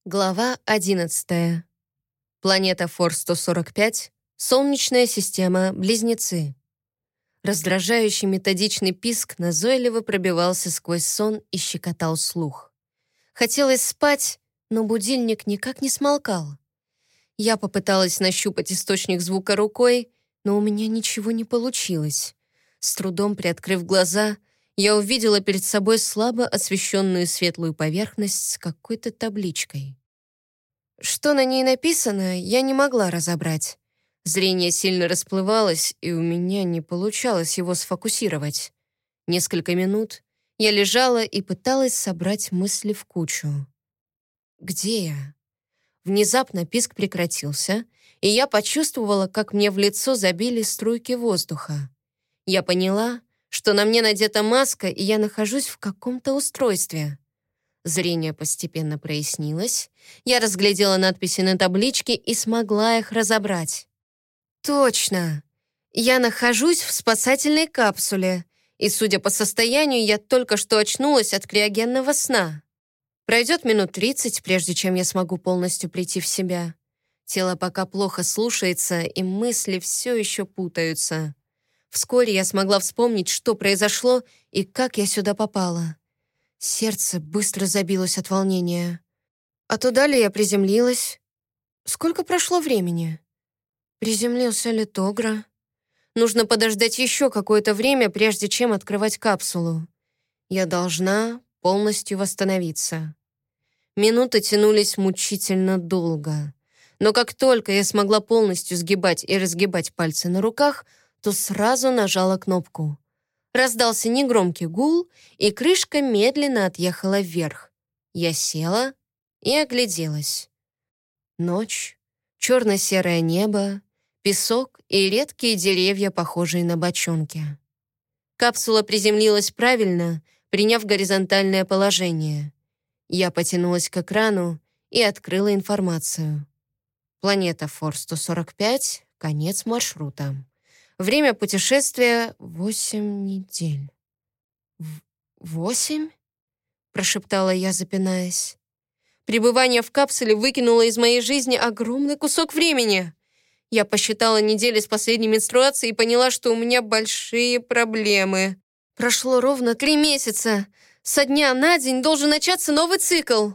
Глава 11. Планета Фор-145, Солнечная система, Близнецы. Раздражающий методичный писк назойливо пробивался сквозь сон и щекотал слух. Хотелось спать, но будильник никак не смолкал. Я попыталась нащупать источник звука рукой, но у меня ничего не получилось. С трудом приоткрыв глаза, я увидела перед собой слабо освещенную светлую поверхность с какой-то табличкой. Что на ней написано, я не могла разобрать. Зрение сильно расплывалось, и у меня не получалось его сфокусировать. Несколько минут я лежала и пыталась собрать мысли в кучу. Где я? Внезапно писк прекратился, и я почувствовала, как мне в лицо забили струйки воздуха. Я поняла, что на мне надета маска, и я нахожусь в каком-то устройстве. Зрение постепенно прояснилось. Я разглядела надписи на табличке и смогла их разобрать. Точно! Я нахожусь в спасательной капсуле, и, судя по состоянию, я только что очнулась от криогенного сна. Пройдет минут 30, прежде чем я смогу полностью прийти в себя. Тело пока плохо слушается, и мысли все еще путаются. Вскоре я смогла вспомнить, что произошло и как я сюда попала. Сердце быстро забилось от волнения. А туда ли я приземлилась? Сколько прошло времени? Приземлился ли Тогра? Нужно подождать еще какое-то время, прежде чем открывать капсулу. Я должна полностью восстановиться. Минуты тянулись мучительно долго. Но как только я смогла полностью сгибать и разгибать пальцы на руках, то сразу нажала кнопку. Раздался негромкий гул, и крышка медленно отъехала вверх. Я села и огляделась. Ночь, черно-серое небо, песок и редкие деревья, похожие на бочонки. Капсула приземлилась правильно, приняв горизонтальное положение. Я потянулась к экрану и открыла информацию. Планета Фор-145, конец маршрута. Время путешествия — 8 недель. 8? Прошептала я, запинаясь. Пребывание в капсуле выкинуло из моей жизни огромный кусок времени. Я посчитала недели с последней менструацией и поняла, что у меня большие проблемы. Прошло ровно 3 месяца. Со дня на день должен начаться новый цикл.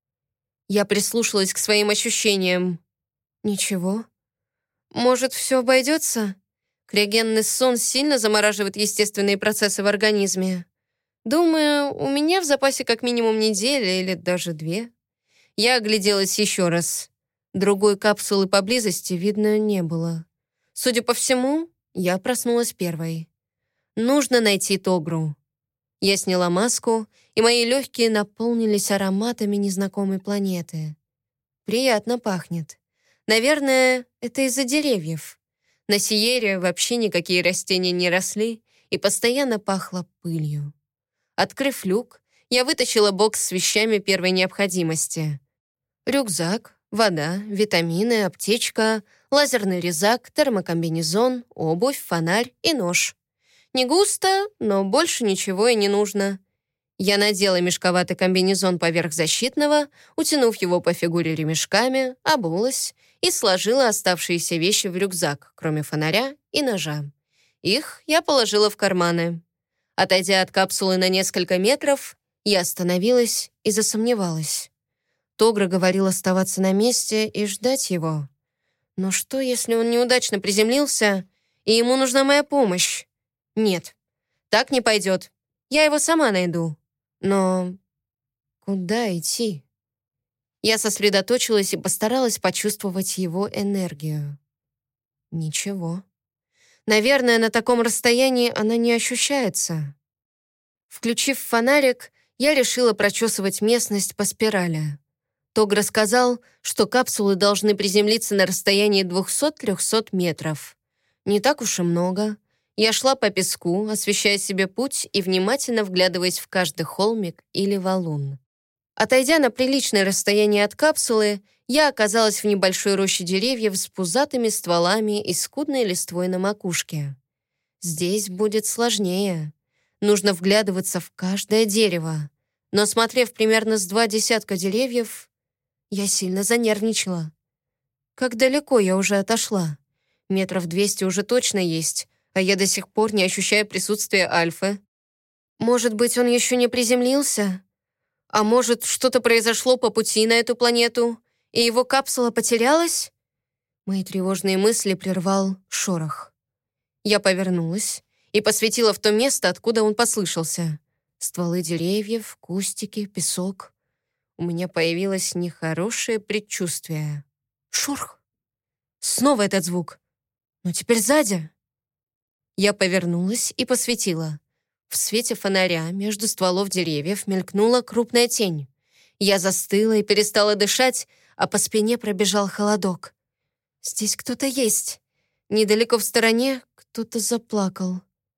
Я прислушалась к своим ощущениям. Ничего. Может, все обойдется? Криогенный сон сильно замораживает естественные процессы в организме. Думаю, у меня в запасе как минимум неделя или даже 2. Я огляделась еще раз. Другой капсулы поблизости видно не было. Судя по всему, я проснулась первой. Нужно найти Тогру. Я сняла маску, и мои легкие наполнились ароматами незнакомой планеты. Приятно пахнет. Наверное, это из-за деревьев. На Сиере вообще никакие растения не росли, и постоянно пахло пылью. Открыв люк, я вытащила бокс с вещами первой необходимости. Рюкзак, вода, витамины, аптечка, лазерный резак, термокомбинезон, обувь, фонарь и нож. Не густо, но больше ничего и не нужно. Я надела мешковатый комбинезон поверх защитного, утянув его по фигуре ремешками, обулась и сложила оставшиеся вещи в рюкзак, кроме фонаря и ножа. Их я положила в карманы. Отойдя от капсулы на несколько метров, я остановилась и засомневалась. Тогра говорил оставаться на месте и ждать его. Но что, если он неудачно приземлился, и ему нужна моя помощь? Нет, так не пойдет. Я его сама найду. Но куда идти? Я сосредоточилась и постаралась почувствовать его энергию. Ничего. Наверное, на таком расстоянии она не ощущается. Включив фонарик, я решила прочесывать местность по спирали. Тогра сказал, что капсулы должны приземлиться на расстоянии 200-300 метров. Не так уж и много. Я шла по песку, освещая себе путь и внимательно вглядываясь в каждый холмик или валун. Отойдя на приличное расстояние от капсулы, я оказалась в небольшой роще деревьев с пузатыми стволами и скудной листвой на макушке. Здесь будет сложнее. Нужно вглядываться в каждое дерево. Но, смотрев примерно с 2 десятка деревьев, Я сильно занервничала. Как далеко я уже отошла? 200 уже точно есть, а я до сих пор не ощущаю присутствия Альфы. Может быть, он еще не приземлился? А может, что-то произошло по пути на эту планету, и его капсула потерялась? Мои тревожные мысли прервал шорох. Я повернулась и посветила в то место, откуда он послышался. Стволы деревьев, кустики, песок. У меня появилось нехорошее предчувствие. Шорох! Снова этот звук. Но теперь сзади. Я повернулась и посветила. В свете фонаря между стволов деревьев мелькнула крупная тень. Я застыла и перестала дышать, а по спине пробежал холодок. Здесь кто-то есть. Недалеко в стороне кто-то заплакал.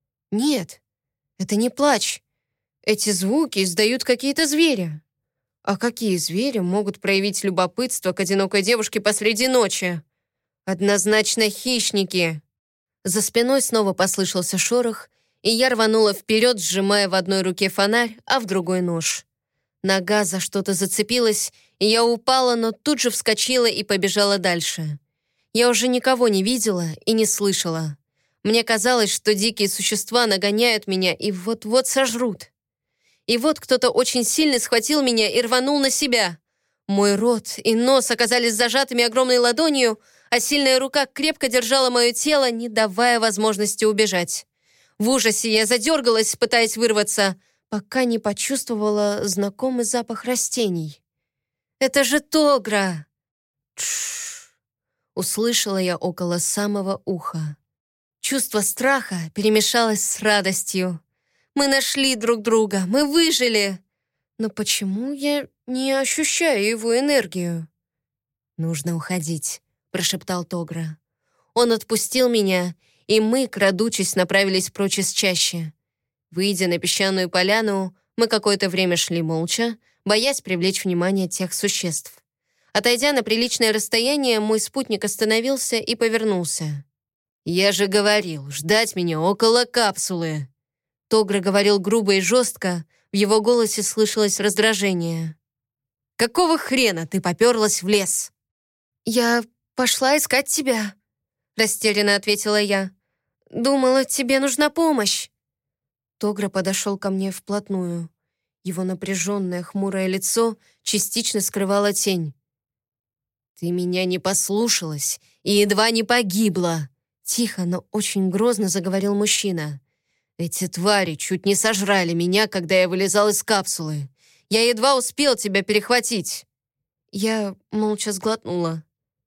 Нет, это не плач. Эти звуки издают какие-то звери. А какие звери могут проявить любопытство к одинокой девушке посреди ночи? Однозначно хищники. За спиной снова послышался шорох, и я рванула вперед, сжимая в одной руке фонарь, а в другой нож. Нога за что-то зацепилась, и я упала, но тут же вскочила и побежала дальше. Я уже никого не видела и не слышала. Мне казалось, что дикие существа нагоняют меня и вот-вот сожрут. И вот кто-то очень сильно схватил меня и рванул на себя. Мой рот и нос оказались зажатыми огромной ладонью, а сильная рука крепко держала мое тело, не давая возможности убежать. В ужасе я задергалась, пытаясь вырваться, пока не почувствовала знакомый запах растений. «Это же Тогра!» «Тш!» — услышала я около самого уха. Чувство страха перемешалось с радостью. Мы нашли друг друга, мы выжили. Но почему я не ощущаю его энергию? «Нужно уходить», — прошептал Тогра. Он отпустил меня, и мы, крадучись, направились прочь из чащи. Выйдя на песчаную поляну, мы какое-то время шли молча, боясь привлечь внимание тех существ. Отойдя на приличное расстояние, мой спутник остановился и повернулся. «Я же говорил, ждать меня около капсулы!» Тогра говорил грубо и жестко, в его голосе слышалось раздражение. «Какого хрена ты поперлась в лес?» «Я пошла искать тебя», — растерянно ответила я. «Думала, тебе нужна помощь». Тогра подошел ко мне вплотную. Его напряженное, хмурое лицо частично скрывала тень. «Ты меня не послушалась и едва не погибла», — тихо, но очень грозно заговорил мужчина. «Эти твари чуть не сожрали меня, когда я вылезал из капсулы. Я едва успел тебя перехватить». Я молча сглотнула.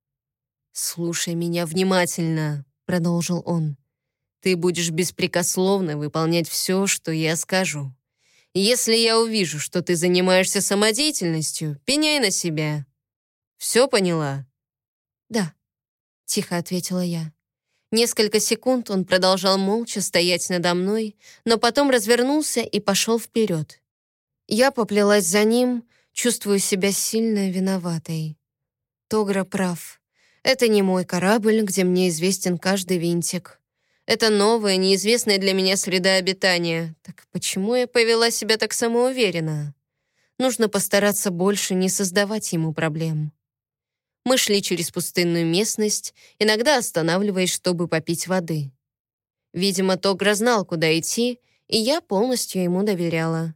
«Слушай меня внимательно», — продолжил он. «Ты будешь беспрекословно выполнять все, что я скажу. Если я увижу, что ты занимаешься самодеятельностью, пеняй на себя. Все поняла?» «Да», — тихо ответила я. Несколько секунд он продолжал молча стоять надо мной, но потом развернулся и пошел вперед. Я поплелась за ним, чувствуя себя сильно виноватой. Тогра прав. Это не мой корабль, где мне известен каждый винтик. Это новая, неизвестная для меня среда обитания. Так почему я повела себя так самоуверенно? Нужно постараться больше не создавать ему проблем. Мы шли через пустынную местность, иногда останавливаясь, чтобы попить воды. Видимо, Тогра знал, куда идти, и я полностью ему доверяла.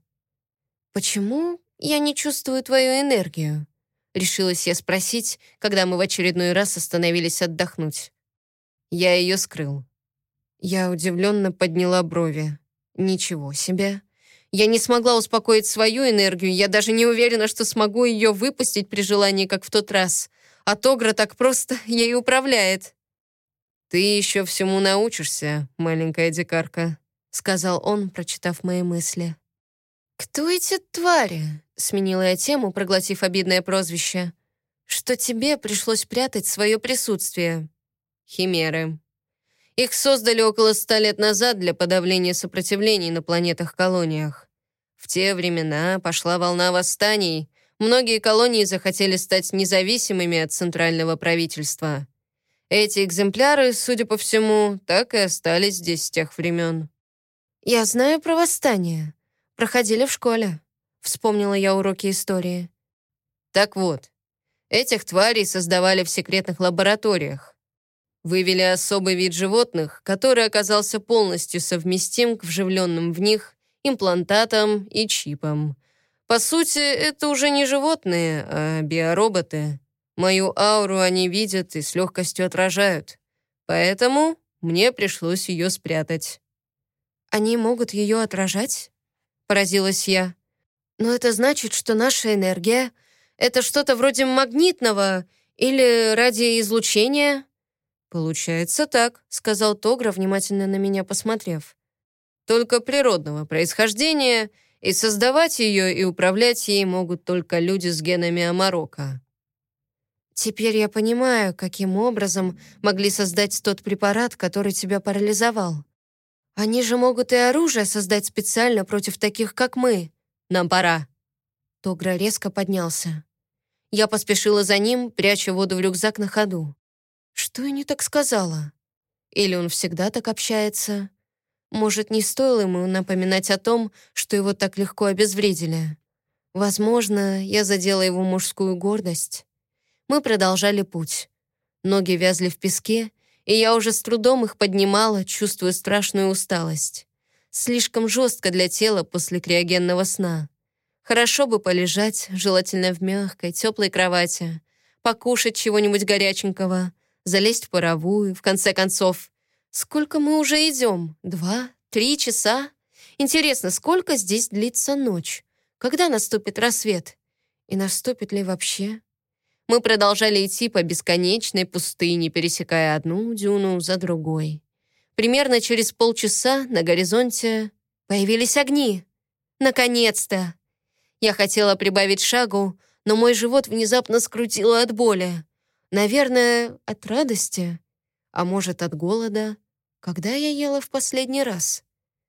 «Почему я не чувствую твою энергию?» — решилась я спросить, когда мы в очередной раз остановились отдохнуть. Я ее скрыл. Я удивленно подняла брови. Ничего себе. Я не смогла успокоить свою энергию, я даже не уверена, что смогу ее выпустить при желании, как в тот раз. А Тогра так просто ей управляет. «Ты еще всему научишься, маленькая дикарка», — сказал он, прочитав мои мысли. «Кто эти твари?» — сменила я тему, проглотив обидное прозвище. «Что тебе пришлось прятать свое присутствие?» «Химеры. Их создали около 100 лет назад для подавления сопротивлений на планетах-колониях. В те времена пошла волна восстаний. Многие колонии захотели стать независимыми от центрального правительства. Эти экземпляры, судя по всему, так и остались здесь с тех времен». «Я знаю про восстание. Проходили в школе», — вспомнила я уроки истории. «Так вот, Этих тварей создавали в секретных лабораториях. Вывели особый вид животных, который оказался полностью совместим к вживленным в них имплантатам и чипам. По сути, это уже не животные, а биороботы. Мою ауру они видят и с легкостью отражают. Поэтому мне пришлось ее спрятать. «Они могут ее отражать?» — поразилась я. «Но это значит, что наша энергия — это что-то вроде магнитного или радиоизлучения?» «Получается так», — сказал Тогра, внимательно на меня посмотрев. «Только природного происхождения, и создавать ее и управлять ей могут только люди с генами Амарока». «Теперь я понимаю, каким образом могли создать тот препарат, который тебя парализовал. Они же могут и оружие создать специально против таких, как мы. Нам пора». Тогра резко поднялся. Я поспешила за ним, пряча воду в рюкзак на ходу. Что я не так сказала? Или он всегда так общается? Может, не стоило ему напоминать о том, что его так легко обезвредили? Возможно, я задела его мужскую гордость. Мы продолжали путь. Ноги вязли в песке, и я уже с трудом их поднимала, чувствуя страшную усталость. Слишком жестко для тела после криогенного сна. Хорошо бы полежать, желательно в мягкой, теплой кровати, покушать чего-нибудь горяченького, залезть в паровую, в конце концов. Сколько мы уже идем? 2-3 часа? Интересно, сколько здесь длится ночь? Когда наступит рассвет? И наступит ли вообще? Мы продолжали идти по бесконечной пустыне, пересекая одну дюну за другой. Примерно через полчаса на горизонте появились огни. Наконец-то! Я хотела прибавить шагу, но мой живот внезапно скрутило от боли. Наверное, от радости. А может, от голода. Когда я ела в последний раз?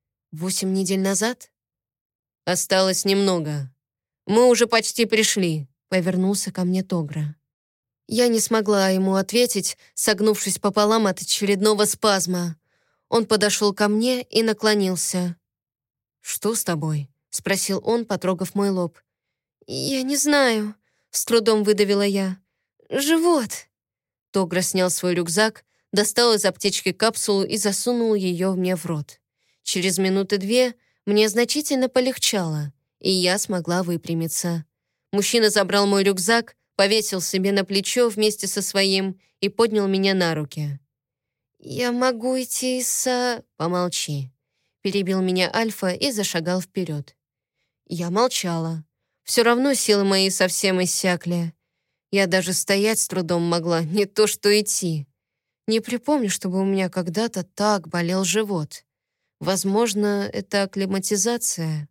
8 недель назад? Осталось немного. Мы уже почти пришли, повернулся ко мне Тогра. Я не смогла ему ответить, согнувшись пополам от очередного спазма. Он подошел ко мне и наклонился. «Что с тобой?» — спросил он, потрогав мой лоб. «Я не знаю», — с трудом выдавила я. «Живот». Тогра снял свой рюкзак, достал из аптечки капсулу и засунул ее мне в рот. Через 2 минуты мне значительно полегчало, и я смогла выпрямиться. Мужчина забрал мой рюкзак, повесил себе на плечо вместе со своим и поднял меня на руки. «Я могу идти «Помолчи», — перебил меня Альфа и зашагал вперед. Я молчала. Все равно силы мои совсем иссякли. Я даже стоять с трудом могла, не то что идти. Не припомню, чтобы у меня когда-то так болел живот. Возможно, это акклиматизация.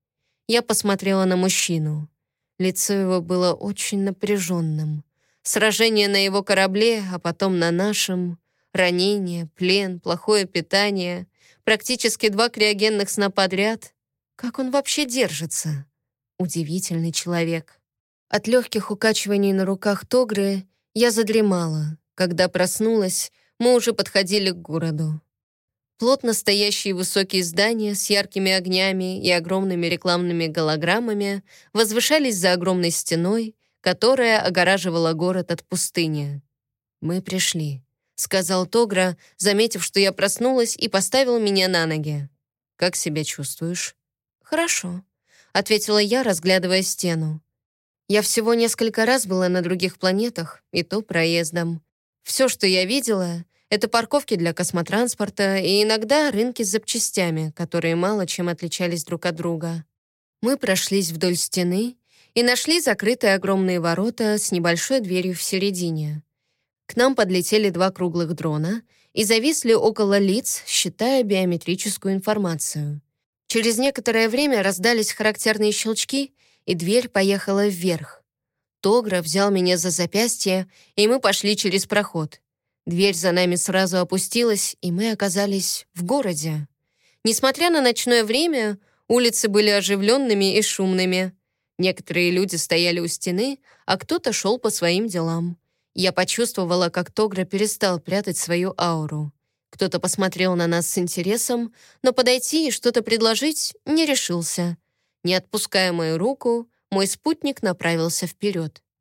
Я посмотрела на мужчину. Лицо его было очень напряженным. Сражение на его корабле, а потом на нашем. Ранение, плен, плохое питание. Практически 2 криогенных сна подряд. Как он вообще держится? Удивительный человек. От легких укачиваний на руках Тогры я задремала. Когда проснулась, мы уже подходили к городу. Плотно стоящие высокие здания с яркими огнями и огромными рекламными голограммами возвышались за огромной стеной, которая огораживала город от пустыни. «Мы пришли», — сказал Тогра, заметив, что я проснулась, и поставил меня на ноги. «Как себя чувствуешь?» «Хорошо», — ответила я, разглядывая стену. Я всего несколько раз была на других планетах, и то проездом. Все, что я видела, это парковки для космотранспорта и иногда рынки с запчастями, которые мало чем отличались друг от друга. Мы прошлись вдоль стены и нашли закрытые огромные ворота с небольшой дверью в середине. К нам подлетели 2 круглых дрона и зависли около лиц, считая биометрическую информацию. Через некоторое время раздались характерные щелчки, и дверь поехала вверх. Тогра взял меня за запястье, и мы пошли через проход. Дверь за нами сразу опустилась, и мы оказались в городе. Несмотря на ночное время, улицы были оживленными и шумными. Некоторые люди стояли у стены, а кто-то шел по своим делам. Я почувствовала, как Тогра перестал прятать свою ауру. Кто-то посмотрел на нас с интересом, но подойти и что-то предложить не решился. Не отпуская мою руку, мой спутник направился вперед.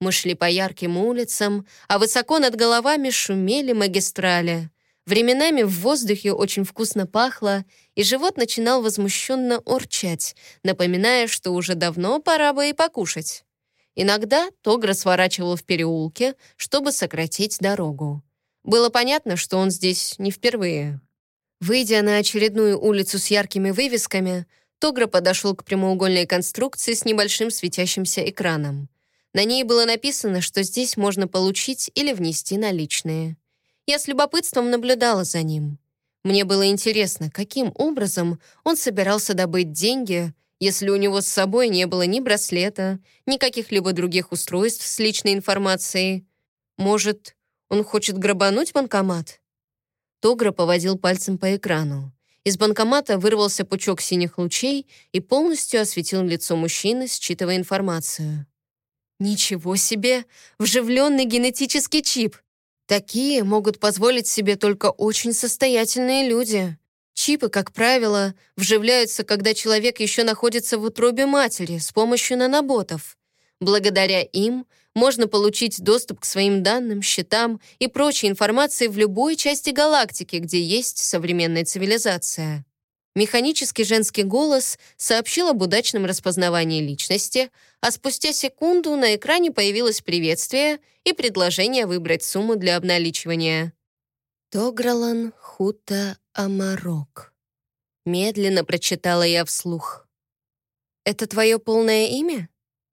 Мы шли по ярким улицам, а высоко над головами шумели магистрали. Временами в воздухе очень вкусно пахло, и живот начинал возмущенно урчать, напоминая, что уже давно пора бы и покушать. Иногда Тогра сворачивал в переулке, чтобы сократить дорогу. Было понятно, что он здесь не впервые. Выйдя на очередную улицу с яркими вывесками, Тогра подошел к прямоугольной конструкции с небольшим светящимся экраном. На ней было написано, что здесь можно получить или внести наличные. Я с любопытством наблюдала за ним. Мне было интересно, каким образом он собирался добыть деньги, если у него с собой не было ни браслета, ни каких-либо других устройств с личной информацией. Может, он хочет грабануть банкомат? Тогра поводил пальцем по экрану. Из банкомата вырвался пучок синих лучей и полностью осветил лицо мужчины, считывая информацию. Ничего себе! Вживленный генетический чип! Такие могут позволить себе только очень состоятельные люди. Чипы, как правило, вживляются, когда человек еще находится в утробе матери с помощью наноботов. Благодаря им можно получить доступ к своим данным, счетам и прочей информации в любой части галактики, где есть современная цивилизация. Механический женский голос сообщил об удачном распознавании личности, а спустя секунду на экране появилось приветствие и предложение выбрать сумму для обналичивания. «Тогралан Хута Амарок», — медленно прочитала я вслух. «Это твое полное имя?»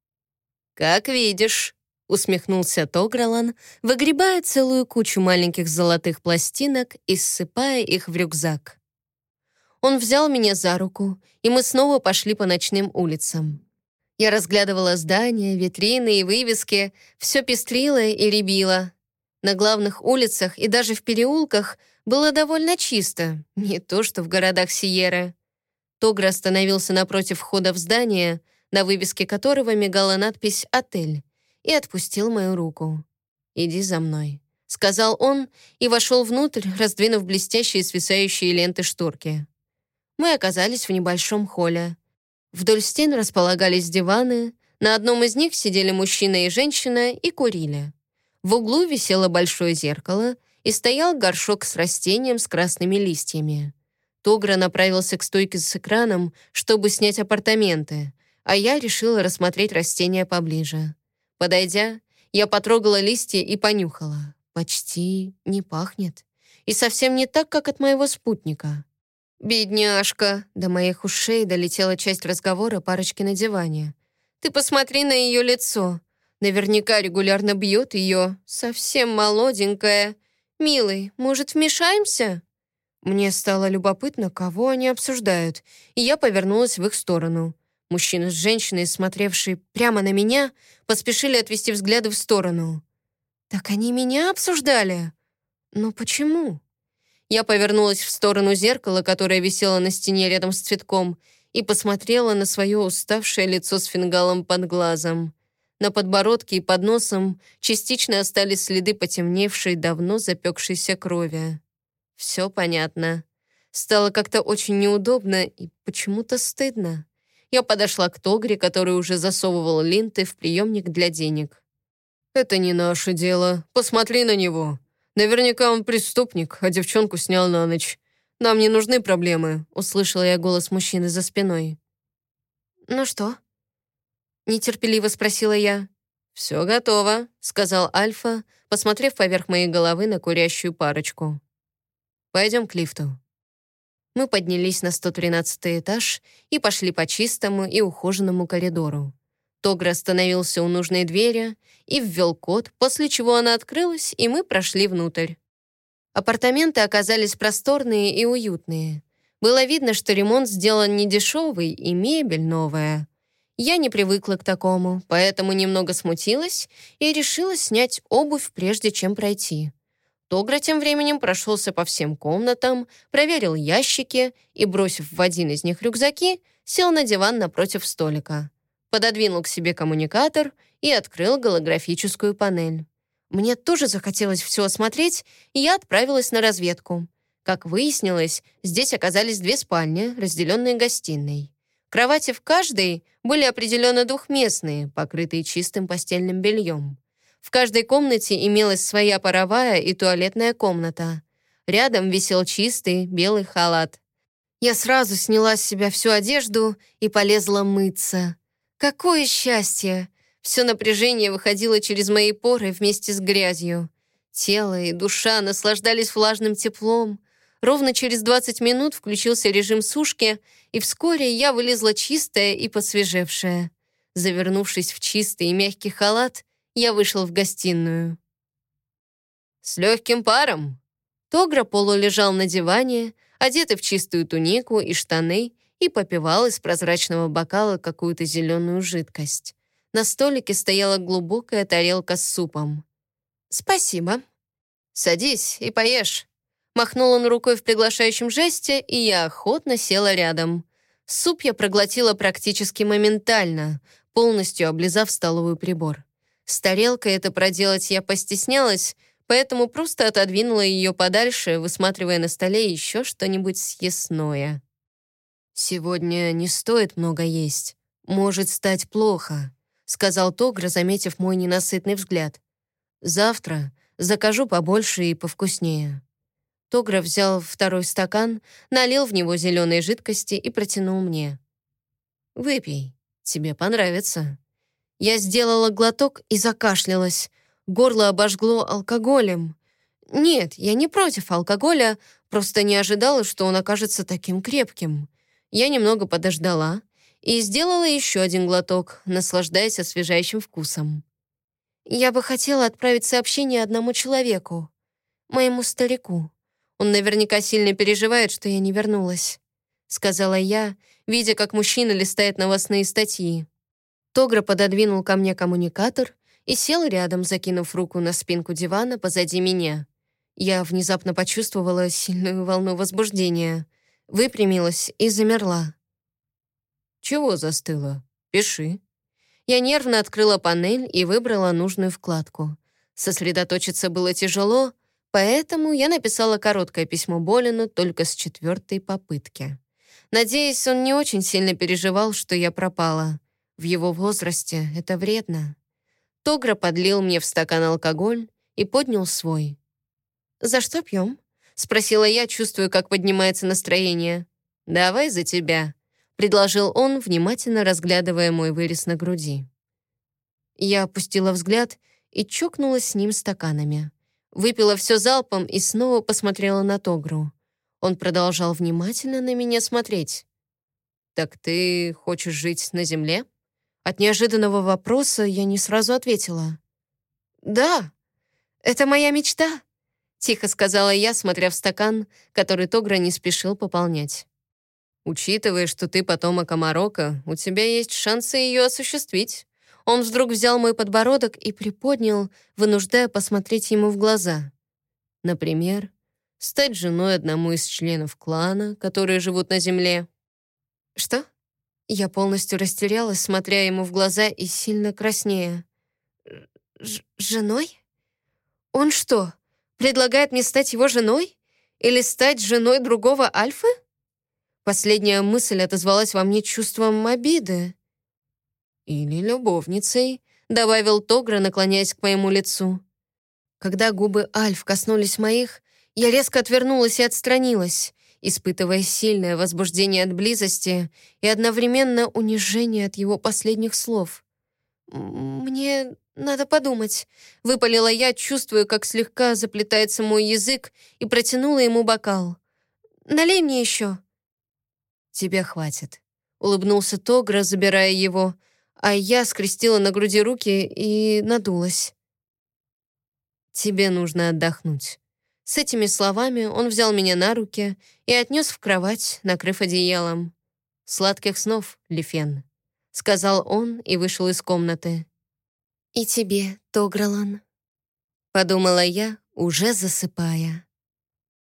«Как видишь», — усмехнулся Тогралан, выгребая целую кучу маленьких золотых пластинок и ссыпая их в рюкзак. Он взял меня за руку, и мы снова пошли по ночным улицам. Я разглядывала здания, витрины и вывески, все пестрило и рябило. На главных улицах и даже в переулках было довольно чисто, не то что в городах Сиерры. Тогра остановился напротив входа в здание, на вывеске которого мигала надпись «Отель», и отпустил мою руку. «Иди за мной», — сказал он и вошел внутрь, раздвинув блестящие свисающие ленты шторки. Мы оказались в небольшом холле. Вдоль стен располагались диваны, на одном из них сидели мужчина и женщина и курили. В углу висело большое зеркало и стоял горшок с растением с красными листьями. Тогра направился к стойке с экраном, чтобы снять апартаменты, а я решила рассмотреть растения поближе. Подойдя, я потрогала листья и понюхала. Почти не пахнет. И совсем не так, как от моего спутника. «Бедняжка!» До моих ушей долетела часть разговора парочки на диване. «Ты посмотри на ее лицо. Наверняка регулярно бьет ее. Совсем молоденькая. Милый, может, вмешаемся?» Мне стало любопытно, кого они обсуждают, и я повернулась в их сторону. Мужчина с женщиной, смотревшие прямо на меня, поспешили отвести взгляды в сторону. «Так они меня обсуждали? Но почему?» Я повернулась в сторону зеркала, которое висело на стене рядом с цветком, и посмотрела на свое уставшее лицо с фингалом под глазом. На подбородке и под носом частично остались следы потемневшей, давно запекшейся крови. Все понятно. Стало как-то очень неудобно и почему-то стыдно. Я подошла к Тогре, который уже засовывал ленты в приемник для денег. «Это не наше дело. Посмотри на него. Наверняка он преступник, а девчонку снял на ночь. Нам не нужны проблемы», — услышала я голос мужчины за спиной. «Ну что?» — нетерпеливо спросила я. «Все готово», — сказал Альфа, посмотрев поверх моей головы на курящую парочку. «Пойдем к лифту». Мы поднялись на 113-й этаж и пошли по чистому и ухоженному коридору. Тогра остановился у нужной двери и ввел код, после чего она открылась, и мы прошли внутрь. Апартаменты оказались просторные и уютные. Было видно, что ремонт сделан недешевый и мебель новая. Я не привыкла к такому, поэтому немного смутилась и решила снять обувь, прежде чем пройти. Тогра тем временем прошелся по всем комнатам, проверил ящики и, бросив в один из них рюкзаки, сел на диван напротив столика. Пододвинул к себе коммуникатор и открыл голографическую панель. Мне тоже захотелось все осмотреть, и я отправилась на разведку. Как выяснилось, здесь оказались 2 спальни, разделенные гостиной. Кровати в каждой были определенно двухместные, покрытые чистым постельным бельем. В каждой комнате имелась своя паровая и туалетная комната. Рядом висел чистый белый халат. Я сразу сняла с себя всю одежду и полезла мыться. Какое счастье! Все напряжение выходило через мои поры вместе с грязью. Тело и душа наслаждались влажным теплом. Ровно через 20 минут включился режим сушки, и вскоре я вылезла чистая и посвежевшая. Завернувшись в чистый и мягкий халат, я вышла в гостиную. «С легким паром!» Тогра полулежал на диване, одетый в чистую тунику и штаны, и попивал из прозрачного бокала какую-то зеленую жидкость. На столике стояла глубокая тарелка с супом. «Спасибо». «Садись и поешь». Махнул он рукой в приглашающем жесте, и я охотно села рядом. Суп я проглотила практически моментально, полностью облизав столовый прибор. С тарелкой это проделать я постеснялась, поэтому просто отодвинула ее подальше, высматривая на столе еще что-нибудь съестное. «Сегодня не стоит много есть. Может стать плохо», — сказал Тогра, заметив мой ненасытный взгляд. «Завтра закажу побольше и повкуснее». Тогра взял второй стакан, налил в него зеленой жидкости и протянул мне. «Выпей, тебе понравится». Я сделала глоток и закашлялась. Горло обожгло алкоголем. Нет, я не против алкоголя, просто не ожидала, что он окажется таким крепким. Я немного подождала и сделала еще один глоток, наслаждаясь освежающим вкусом. Я бы хотела отправить сообщение одному человеку, моему старику. Он наверняка сильно переживает, что я не вернулась», — сказала я, видя, как мужчина листает новостные статьи. Тогра пододвинул ко мне коммуникатор и сел рядом, закинув руку на спинку дивана позади меня. Я внезапно почувствовала сильную волну возбуждения, выпрямилась и замерла. «Чего застыла? Пиши». Я нервно открыла панель и выбрала нужную вкладку. Сосредоточиться было тяжело, поэтому я написала короткое письмо Болину только с 4-й попытки. Надеюсь, он не очень сильно переживал, что я пропала. В его возрасте это вредно. Тогра подлил мне в стакан алкоголь и поднял свой. «За что пьем?» — спросила я, чувствуя, как поднимается настроение. «Давай за тебя», — предложил он, внимательно разглядывая мой вырез на груди. Я опустила взгляд и чокнулась с ним стаканами. Выпила все залпом и снова посмотрела на Тогру. Он продолжал внимательно на меня смотреть. «Так ты хочешь жить на земле?» От неожиданного вопроса я не сразу ответила. «Да, это моя мечта», — тихо сказала я, смотря в стакан, который Тогра не спешил пополнять. «Учитывая, что ты потомок Амарока, у тебя есть шансы ее осуществить». Он вдруг взял мой подбородок и приподнял, вынуждая посмотреть ему в глаза. Например, стать женой одному из членов клана, которые живут на земле. «Что?» Я полностью растерялась, смотря ему в глаза и сильно краснея. «Женой? Он что, предлагает мне стать его женой? Или стать женой другого Альфы?» Последняя мысль отозвалась во мне чувством обиды. «Или любовницей», — добавил Тогра, наклоняясь к моему лицу. Когда губы Альф коснулись моих, я резко отвернулась и отстранилась, испытывая сильное возбуждение от близости и одновременно унижение от его последних слов. «Мне надо подумать», — выпалила я, чувствуя, как слегка заплетается мой язык, и протянула ему бокал. «Налей мне еще». «Тебе хватит», — улыбнулся Тогра, забирая его, а я скрестила на груди руки и надулась. «Тебе нужно отдохнуть». С этими словами он взял меня на руки и отнес в кровать, накрыв одеялом. «Сладких снов, Лифен», — сказал он и вышел из комнаты. «И тебе, Тогралан», — подумала я, уже засыпая.